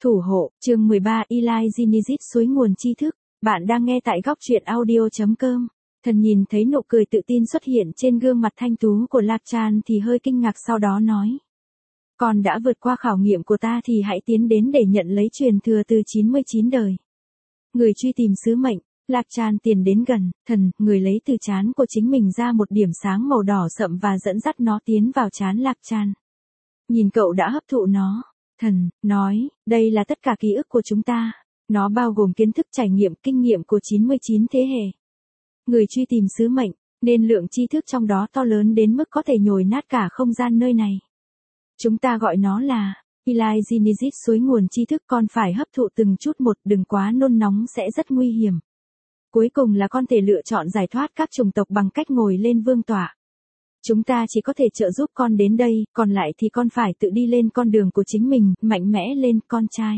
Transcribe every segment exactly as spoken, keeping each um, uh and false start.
Thủ hộ, chương mười ba Eli Ginizit suối nguồn tri thức. Bạn đang nghe tại góc truyện audio chấm com. Thần nhìn thấy nụ cười tự tin xuất hiện trên gương mặt thanh tú của Lạc Chan thì hơi kinh ngạc, sau đó nói. Con đã vượt qua khảo nghiệm của ta thì hãy tiến đến để nhận lấy truyền thừa từ chín mươi chín đời. Người truy tìm sứ mệnh. Lạc Chan tiến đến gần, thần, người lấy từ trán của chính mình ra một điểm sáng màu đỏ sậm và dẫn dắt nó tiến vào trán Lạc Chan. Nhìn cậu đã hấp thụ nó. Thần, nói, đây là tất cả ký ức của chúng ta. Nó bao gồm kiến thức, trải nghiệm, kinh nghiệm của chín mươi chín thế hệ. Người truy tìm sứ mệnh, nên lượng tri thức trong đó to lớn đến mức có thể nhồi nát cả không gian nơi này. Chúng ta gọi nó là Eli Ginizit suối nguồn tri thức. Con phải hấp thụ từng chút một, đừng quá nôn nóng sẽ rất nguy hiểm. Cuối cùng là con thể lựa chọn giải thoát các chủng tộc bằng cách ngồi lên vương tọa. Chúng ta chỉ có thể trợ giúp con đến đây, còn lại thì con phải tự đi lên con đường của chính mình, mạnh mẽ lên, con trai.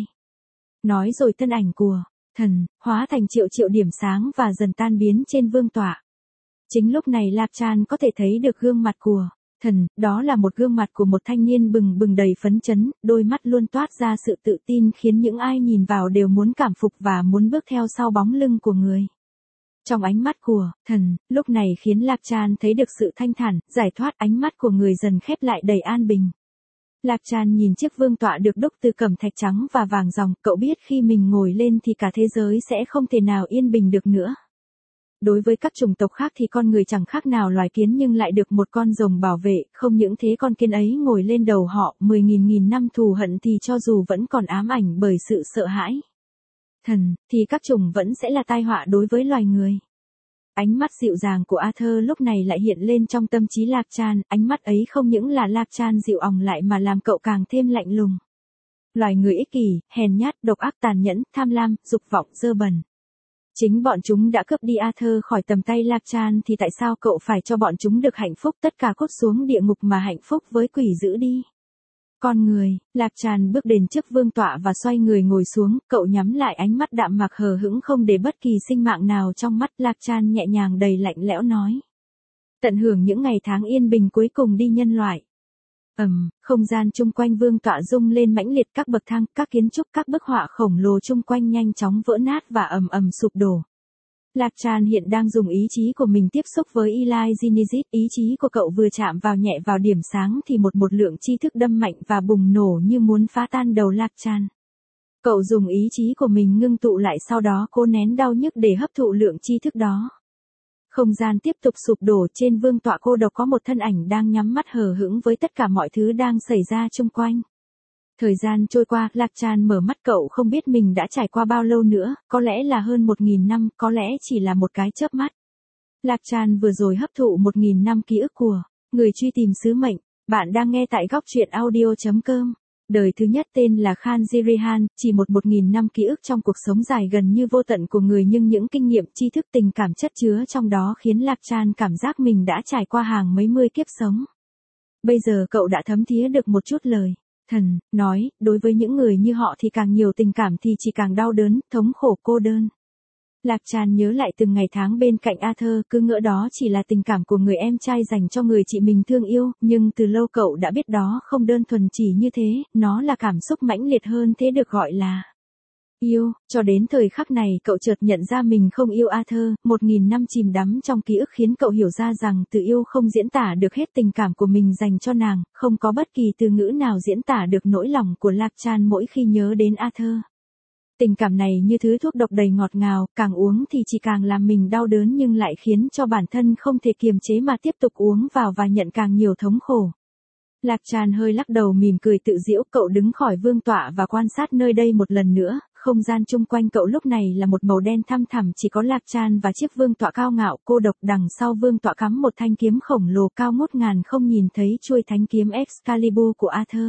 Nói rồi thân ảnh của thần hóa thành triệu triệu điểm sáng và dần tan biến trên vương tọa. Chính lúc này Lạc Chan có thể thấy được gương mặt của thần, đó là một gương mặt của một thanh niên bừng bừng đầy phấn chấn, đôi mắt luôn toát ra sự tự tin khiến những ai nhìn vào đều muốn cảm phục và muốn bước theo sau bóng lưng của người. Trong ánh mắt của thần, lúc này khiến Lạc Chan thấy được sự thanh thản, giải thoát. Ánh mắt của người dần khép lại đầy an bình. Lạc Chan nhìn chiếc vương tọa được đúc từ cẩm thạch trắng và vàng ròng, cậu biết khi mình ngồi lên thì cả thế giới sẽ không thể nào yên bình được nữa. Đối với các chủng tộc khác thì con người chẳng khác nào loài kiến nhưng lại được một con rồng bảo vệ, không những thế con kiến ấy ngồi lên đầu họ, mười nghìn nghìn năm thù hận thì cho dù vẫn còn ám ảnh bởi sự sợ hãi thần, thì các chủng vẫn sẽ là tai họa đối với loài người. Ánh mắt dịu dàng của Arthur lúc này lại hiện lên trong tâm trí Lạc Chan, ánh mắt ấy không những là Lạc Chan dịu òng lại mà làm cậu càng thêm lạnh lùng. Loài người ích kỷ, hèn nhát, độc ác, tàn nhẫn, tham lam, dục vọng, dơ bẩn. Chính bọn chúng đã cướp đi Arthur khỏi tầm tay Lạc Chan thì tại sao cậu phải cho bọn chúng được hạnh phúc, tất cả cút xuống địa ngục mà hạnh phúc với quỷ dữ đi. Con người, Lạc Chan bước đến trước vương tọa và xoay người ngồi xuống, cậu nhắm lại ánh mắt đạm mạc hờ hững không để bất kỳ sinh mạng nào trong mắt. Lạc Chan nhẹ nhàng đầy lạnh lẽo nói. Tận hưởng những ngày tháng yên bình cuối cùng đi nhân loại. Ầm, um, không gian chung quanh vương tọa rung lên mãnh liệt, các bậc thang, các kiến trúc, các bức họa khổng lồ chung quanh nhanh chóng vỡ nát và ầm ầm sụp đổ. Lạc Chan hiện đang dùng ý chí của mình tiếp xúc với Eli Ginizit, ý chí của cậu vừa chạm vào nhẹ vào điểm sáng thì một một lượng tri thức đâm mạnh và bùng nổ như muốn phá tan đầu Lạc Chan. Cậu dùng ý chí của mình ngưng tụ lại, sau đó cố nén đau nhức để hấp thụ lượng tri thức đó. Không gian tiếp tục sụp đổ, trên vương tọa cô độc có một thân ảnh đang nhắm mắt hờ hững với tất cả mọi thứ đang xảy ra xung quanh. Thời gian trôi qua, Lạc Chan mở mắt, cậu không biết mình đã trải qua bao lâu nữa, có lẽ là hơn một nghìn năm, có lẽ chỉ là một cái chớp mắt. Lạc Chan vừa rồi hấp thụ một nghìn năm ký ức của người truy tìm sứ mệnh. Bạn đang nghe tại góc truyện audio chấm com. Đời thứ nhất tên là Khan Jirihan, chỉ một một nghìn năm ký ức trong cuộc sống dài gần như vô tận của người, nhưng những kinh nghiệm, tri thức, tình cảm chất chứa trong đó khiến Lạc Chan cảm giác mình đã trải qua hàng mấy mươi kiếp sống. Bây giờ cậu đã thấm thía được một chút lời thần nói, đối với những người như họ thì càng nhiều tình cảm thì chỉ càng đau đớn, thống khổ, cô đơn. Lạc Chan nhớ lại từng ngày tháng bên cạnh Arthur, cứ ngỡ đó chỉ là tình cảm của người em trai dành cho người chị mình thương yêu, nhưng từ lâu cậu đã biết đó không đơn thuần chỉ như thế, nó là cảm xúc mãnh liệt hơn thế, được gọi là yêu. Cho đến thời khắc này cậu chợt nhận ra mình không yêu Arthur. Một nghìn năm chìm đắm trong ký ức khiến cậu hiểu ra rằng từ yêu không diễn tả được hết tình cảm của mình dành cho nàng, không có bất kỳ từ ngữ nào diễn tả được nỗi lòng của Lạc Chan mỗi khi nhớ đến Arthur. Tình cảm này như thứ thuốc độc đầy ngọt ngào, càng uống thì chỉ càng làm mình đau đớn nhưng lại khiến cho bản thân không thể kiềm chế mà tiếp tục uống vào và nhận càng nhiều thống khổ. Lạc Chan hơi lắc đầu mỉm cười tự giễu, cậu đứng khỏi vương tọa và quan sát nơi đây một lần nữa. Không gian chung quanh cậu lúc này là một màu đen thăm thẳm, chỉ có Lạc Chan và chiếc vương tọa cao ngạo cô độc. Đằng sau vương tọa cắm một thanh kiếm khổng lồ cao ngút ngàn không nhìn thấy chuôi thánh kiếm Excalibur của Arthur.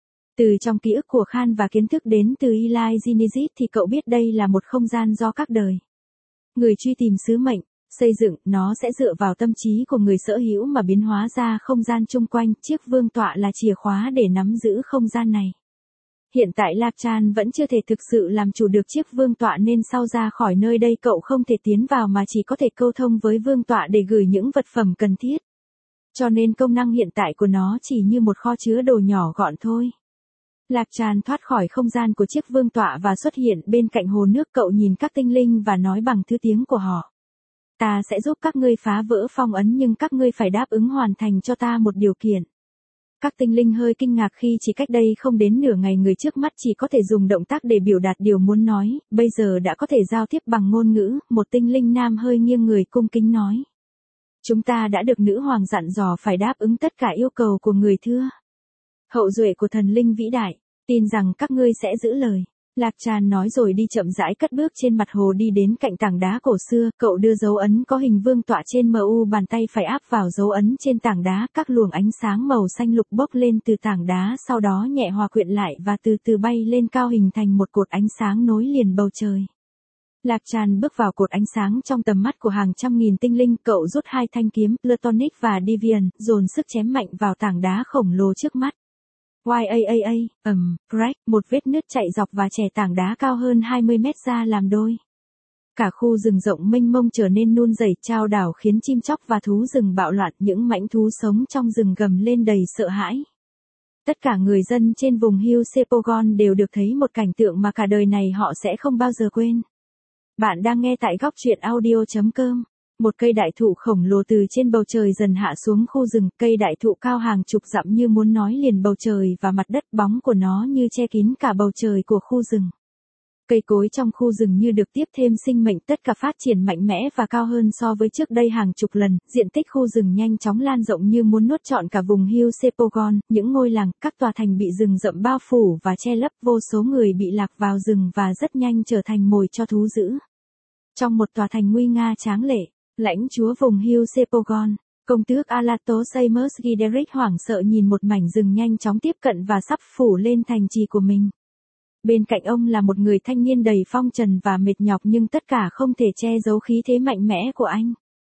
Từ trong ký ức của Khan và kiến thức đến từ Eli Ginizit thì cậu biết đây là một không gian do các đời người truy tìm sứ mệnh xây dựng, nó sẽ dựa vào tâm trí của người sở hữu mà biến hóa ra không gian chung quanh. Chiếc vương tọa là chìa khóa để nắm giữ không gian này. Hiện tại Lạc Chan vẫn chưa thể thực sự làm chủ được chiếc vương tọa nên sau ra khỏi nơi đây cậu không thể tiến vào mà chỉ có thể câu thông với vương tọa để gửi những vật phẩm cần thiết. Cho nên công năng hiện tại của nó chỉ như một kho chứa đồ nhỏ gọn thôi. Lạc Tràn thoát khỏi không gian của chiếc vương tọa và xuất hiện bên cạnh hồ nước. Cậu nhìn các tinh linh và nói bằng thứ tiếng của họ. Ta sẽ giúp các ngươi phá vỡ phong ấn nhưng các ngươi phải đáp ứng hoàn thành cho ta một điều kiện. Các tinh linh hơi kinh ngạc khi chỉ cách đây không đến nửa ngày người trước mắt chỉ có thể dùng động tác để biểu đạt điều muốn nói, bây giờ đã có thể giao tiếp bằng ngôn ngữ. Một tinh linh nam hơi nghiêng người cung kính nói. Chúng ta đã được nữ hoàng dặn dò phải đáp ứng tất cả yêu cầu của người thưa. Hậu duệ của thần linh vĩ đại, tin rằng các ngươi sẽ giữ lời. Lạc Tràn nói rồi đi chậm rãi cất bước trên mặt hồ đi đến cạnh tảng đá cổ xưa. Cậu đưa dấu ấn có hình vương tọa trên mu bàn tay phải áp vào dấu ấn trên tảng đá. Các luồng ánh sáng màu xanh lục bốc lên từ tảng đá sau đó nhẹ hòa quyện lại và từ từ bay lên cao hình thành một cột ánh sáng nối liền bầu trời. Lạc Tràn bước vào cột ánh sáng trong tầm mắt của hàng trăm nghìn tinh linh. Cậu rút hai thanh kiếm, Plutonic và Deviant, dồn sức chém mạnh vào tảng đá khổng lồ trước mắt. Yaaa, ầm, crack, một vết nứt chạy dọc và chẻ tảng đá cao hơn hai mươi mét ra làm đôi. Cả khu rừng rộng mênh mông trở nên run rẩy, trao đảo khiến chim chóc và thú rừng bạo loạn. Những mãnh thú sống trong rừng gầm lên đầy sợ hãi. Tất cả người dân trên vùng Hill Sepogon đều được thấy một cảnh tượng mà cả đời này họ sẽ không bao giờ quên. Bạn đang nghe tại góc truyện audio chấm com. Một cây đại thụ khổng lồ từ trên bầu trời dần hạ xuống khu rừng. Cây đại thụ cao hàng chục dặm như muốn nói liền bầu trời và mặt đất. Bóng của nó như che kín cả bầu trời của khu rừng. Cây cối trong khu rừng như được tiếp thêm sinh mệnh, tất cả phát triển mạnh mẽ và cao hơn so với trước đây hàng chục lần. Diện tích khu rừng nhanh chóng lan rộng như muốn nuốt trọn cả vùng Hill Sepogon. Những ngôi làng, các tòa thành bị rừng rậm bao phủ và che lấp. Vô số người bị lạc vào rừng và rất nhanh trở thành mồi cho thú dữ. Trong một tòa thành nguy nga tráng lệ, lãnh chúa vùng Hill Sepogon, công tước Alatos Amos Gideric hoảng sợ nhìn một mảnh rừng nhanh chóng tiếp cận và sắp phủ lên thành trì của mình. Bên cạnh ông là một người thanh niên đầy phong trần và mệt nhọc nhưng tất cả không thể che giấu khí thế mạnh mẽ của anh.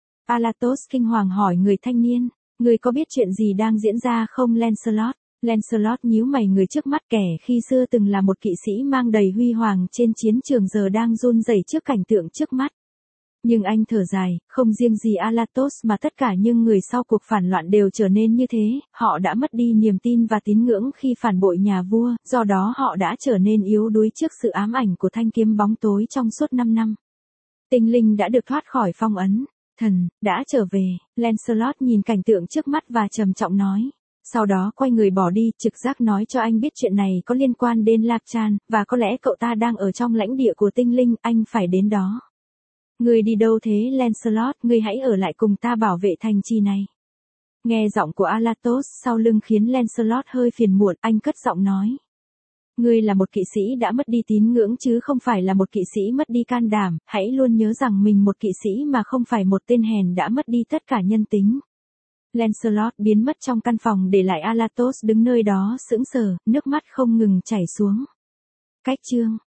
Alatos kinh hoàng hỏi người thanh niên, người có biết chuyện gì đang diễn ra không Lancelot? Lancelot nhíu mày, người trước mắt kẻ khi xưa từng là một kỵ sĩ mang đầy huy hoàng trên chiến trường giờ đang run rẩy trước cảnh tượng trước mắt. Nhưng anh thở dài, không riêng gì Alatos mà tất cả những người sau cuộc phản loạn đều trở nên như thế. Họ đã mất đi niềm tin và tín ngưỡng khi phản bội nhà vua, do đó họ đã trở nên yếu đuối trước sự ám ảnh của thanh kiếm bóng tối trong suốt năm năm. Tinh linh đã được thoát khỏi phong ấn, thần đã trở về. Lancelot nhìn cảnh tượng trước mắt và trầm trọng nói. Sau đó quay người bỏ đi. Trực giác nói cho anh biết chuyện này có liên quan đến Lạc Tràn, và có lẽ cậu ta đang ở trong lãnh địa của tinh linh. Anh phải đến đó. Ngươi đi đâu thế Lancelot? Ngươi hãy ở lại cùng ta bảo vệ thành trì này. Nghe giọng của Alatos sau lưng khiến Lancelot hơi phiền muộn. Anh cất giọng nói. Ngươi là một kỵ sĩ đã mất đi tín ngưỡng chứ không phải là một kỵ sĩ mất đi can đảm. Hãy luôn nhớ rằng mình một kỵ sĩ mà không phải một tên hèn đã mất đi tất cả nhân tính. Lancelot biến mất trong căn phòng để lại Alatos đứng nơi đó sững sờ, nước mắt không ngừng chảy xuống. Cách chương